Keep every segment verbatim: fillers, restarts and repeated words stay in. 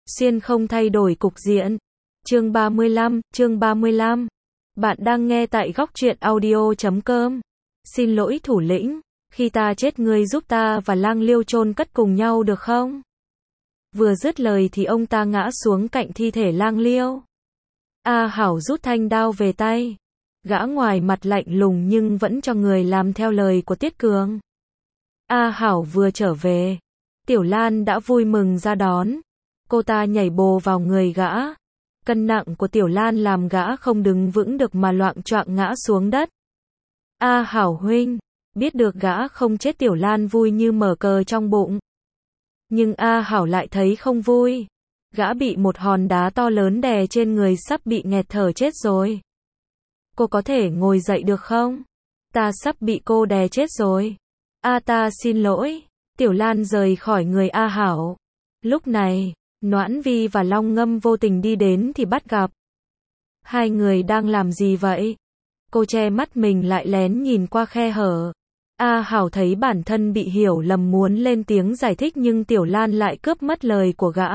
xuyên không thay đổi cục diện. Chương ba mươi lăm, chương ba mươi lăm. Bạn đang nghe tại góc truyện audio chấm com. Xin lỗi thủ lĩnh, khi ta chết ngươi giúp ta và Lang Liêu chôn cất cùng nhau được không? Vừa dứt lời thì ông ta ngã xuống cạnh thi thể Lang Liêu. A Hảo rút thanh đao về tay. Gã ngoài mặt lạnh lùng nhưng vẫn cho người làm theo lời của Tiết Cường. A Hảo vừa trở về, Tiểu Lan đã vui mừng ra đón. Cô ta nhảy bồ vào người gã. Cân nặng của Tiểu Lan làm gã không đứng vững được mà loạng choạng ngã xuống đất. A Hảo huynh, biết được gã không chết, Tiểu Lan vui như mở cờ trong bụng. Nhưng A Hảo lại thấy không vui. Gã bị một hòn đá to lớn đè trên người, sắp bị nghẹt thở chết rồi. Cô có thể ngồi dậy được không? Ta sắp bị cô đè chết rồi. A ta xin lỗi. Tiểu Lan rời khỏi người A Hảo. Lúc này, Noãn Vi và Long Ngâm vô tình đi đến thì bắt gặp. Hai người đang làm gì vậy? Cô che mắt mình lại lén nhìn qua khe hở. A Hảo thấy bản thân bị hiểu lầm muốn lên tiếng giải thích nhưng Tiểu Lan lại cướp mất lời của gã.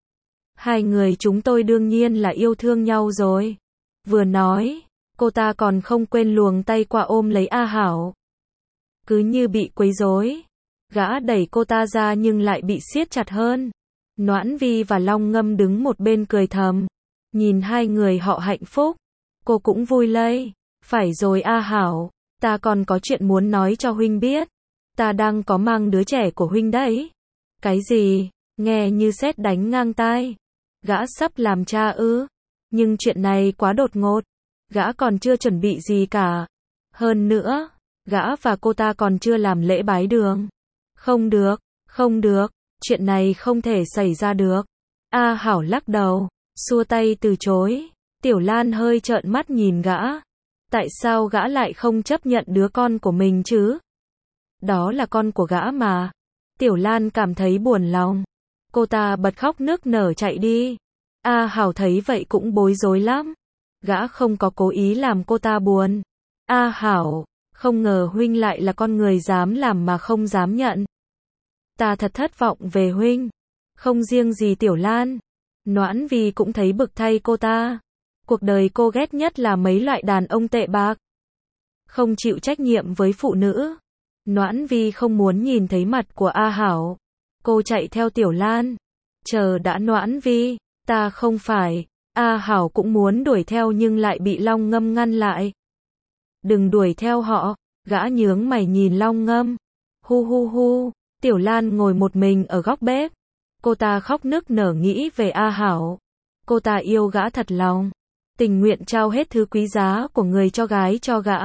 Hai người chúng tôi đương nhiên là yêu thương nhau rồi. Vừa nói, cô ta còn không quên luồng tay qua ôm lấy A Hảo. Cứ như bị quấy rối. Gã đẩy cô ta ra nhưng lại bị siết chặt hơn. Noãn Vi và Long Ngâm đứng một bên cười thầm. Nhìn hai người họ hạnh phúc. Cô cũng vui lây. Phải rồi A Hảo, ta còn có chuyện muốn nói cho huynh biết. Ta đang có mang đứa trẻ của huynh đấy. Cái gì? Nghe như sét đánh ngang tai. Gã sắp làm cha ư? Nhưng chuyện này quá đột ngột. Gã còn chưa chuẩn bị gì cả. Hơn nữa, gã và cô ta còn chưa làm lễ bái đường. Không được, không được, chuyện này không thể xảy ra được. A Hảo lắc đầu, xua tay từ chối. Tiểu Lan hơi trợn mắt nhìn gã. Tại sao gã lại không chấp nhận đứa con của mình chứ? Đó là con của gã mà. Tiểu Lan cảm thấy buồn lòng. Cô ta bật khóc nức nở chạy đi. A Hảo thấy vậy cũng bối rối lắm. Gã không có cố ý làm cô ta buồn. A Hảo, không ngờ huynh lại là con người dám làm mà không dám nhận. Ta thật thất vọng về huynh. Không riêng gì Tiểu Lan, Noãn Vi cũng thấy bực thay cô ta. Cuộc đời cô ghét nhất là mấy loại đàn ông tệ bạc, không chịu trách nhiệm với phụ nữ. Noãn Vi không muốn nhìn thấy mặt của A Hảo. Cô chạy theo Tiểu Lan. Chờ đã Noãn Vi, ta không phải. A Hảo cũng muốn đuổi theo nhưng lại bị Long Ngâm ngăn lại. Đừng đuổi theo họ. Gã nhướng mày nhìn Long Ngâm. Hu hu hu. Tiểu Lan ngồi một mình ở góc bếp. Cô ta khóc nức nở nghĩ về A Hảo. Cô ta yêu gã thật lòng. Tình nguyện trao hết thứ quý giá của người cho gái cho gã.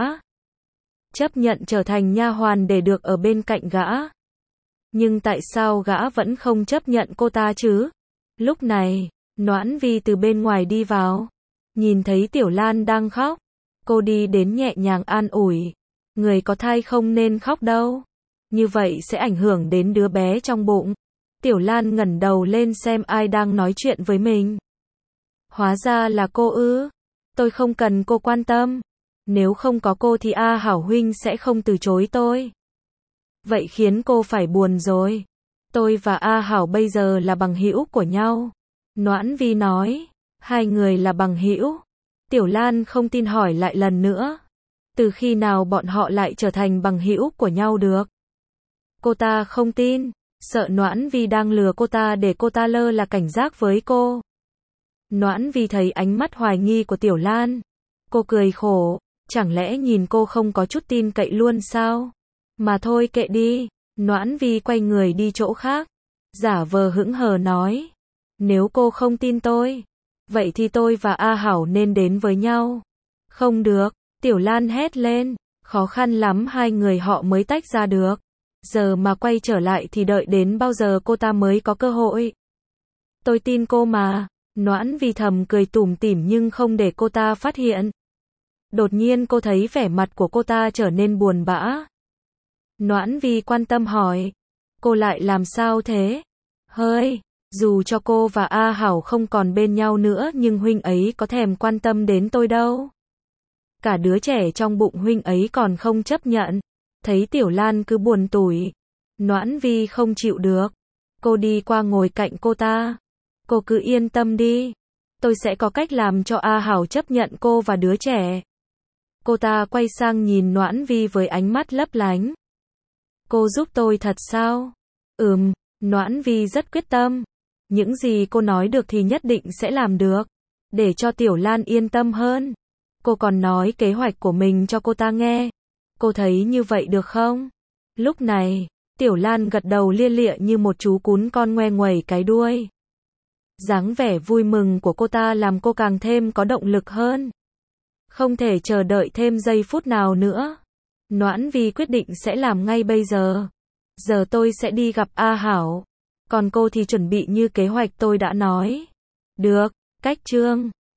Chấp nhận trở thành nha hoàn để được ở bên cạnh gã. Nhưng tại sao gã vẫn không chấp nhận cô ta chứ? Lúc này, Noãn Vi từ bên ngoài đi vào. Nhìn thấy Tiểu Lan đang khóc. Cô đi đến nhẹ nhàng an ủi. Người có thai không nên khóc đâu. Như vậy sẽ ảnh hưởng đến đứa bé trong bụng. Tiểu Lan ngẩng đầu lên xem ai đang nói chuyện với mình. Hóa ra là cô ư. Tôi không cần cô quan tâm. Nếu không có cô thì A Hảo huynh sẽ không từ chối tôi. Vậy khiến cô phải buồn rồi. Tôi và A Hảo bây giờ là bằng hữu của nhau. Noãn Vi nói. Hai người là bằng hữu. Tiểu Lan không tin hỏi lại lần nữa. Từ khi nào bọn họ lại trở thành bằng hữu của nhau được? Cô ta không tin. Sợ Noãn Vi đang lừa cô ta để cô ta lơ là cảnh giác với cô. Noãn Vi thấy ánh mắt hoài nghi của Tiểu Lan. Cô cười khổ. Chẳng lẽ nhìn cô không có chút tin cậy luôn sao? Mà thôi kệ đi. Noãn Vi quay người đi chỗ khác. Giả vờ hững hờ nói. Nếu cô không tin tôi, vậy thì tôi và A Hảo nên đến với nhau. Không được. Tiểu Lan hét lên. Khó khăn lắm hai người họ mới tách ra được. Giờ mà quay trở lại thì đợi đến bao giờ cô ta mới có cơ hội. Tôi tin cô mà. Noãn Vi thầm cười tủm tỉm nhưng không để cô ta phát hiện. Đột nhiên cô thấy vẻ mặt của cô ta trở nên buồn bã. Noãn Vi quan tâm hỏi. Cô lại làm sao thế? Hơi, dù cho cô và A Hảo không còn bên nhau nữa nhưng huynh ấy có thèm quan tâm đến tôi đâu. Cả đứa trẻ trong bụng huynh ấy còn không chấp nhận. Thấy Tiểu Lan cứ buồn tủi. Noãn Vi không chịu được. Cô đi qua ngồi cạnh cô ta. Cô cứ yên tâm đi. Tôi sẽ có cách làm cho A Hảo chấp nhận cô và đứa trẻ. Cô ta quay sang nhìn Noãn Vi với ánh mắt lấp lánh. Cô giúp tôi thật sao? Ừm, Noãn Vi rất quyết tâm. Những gì cô nói được thì nhất định sẽ làm được. Để cho Tiểu Lan yên tâm hơn. Cô còn nói kế hoạch của mình cho cô ta nghe. Cô thấy như vậy được không? Lúc này, Tiểu Lan gật đầu lia lịa như một chú cún con ngoe nguẩy cái đuôi. Dáng vẻ vui mừng của cô ta làm cô càng thêm có động lực hơn. Không thể chờ đợi thêm giây phút nào nữa. Noãn Vi quyết định sẽ làm ngay bây giờ. Giờ tôi sẽ đi gặp A Hảo. Còn cô thì chuẩn bị như kế hoạch tôi đã nói. Được, cách chương.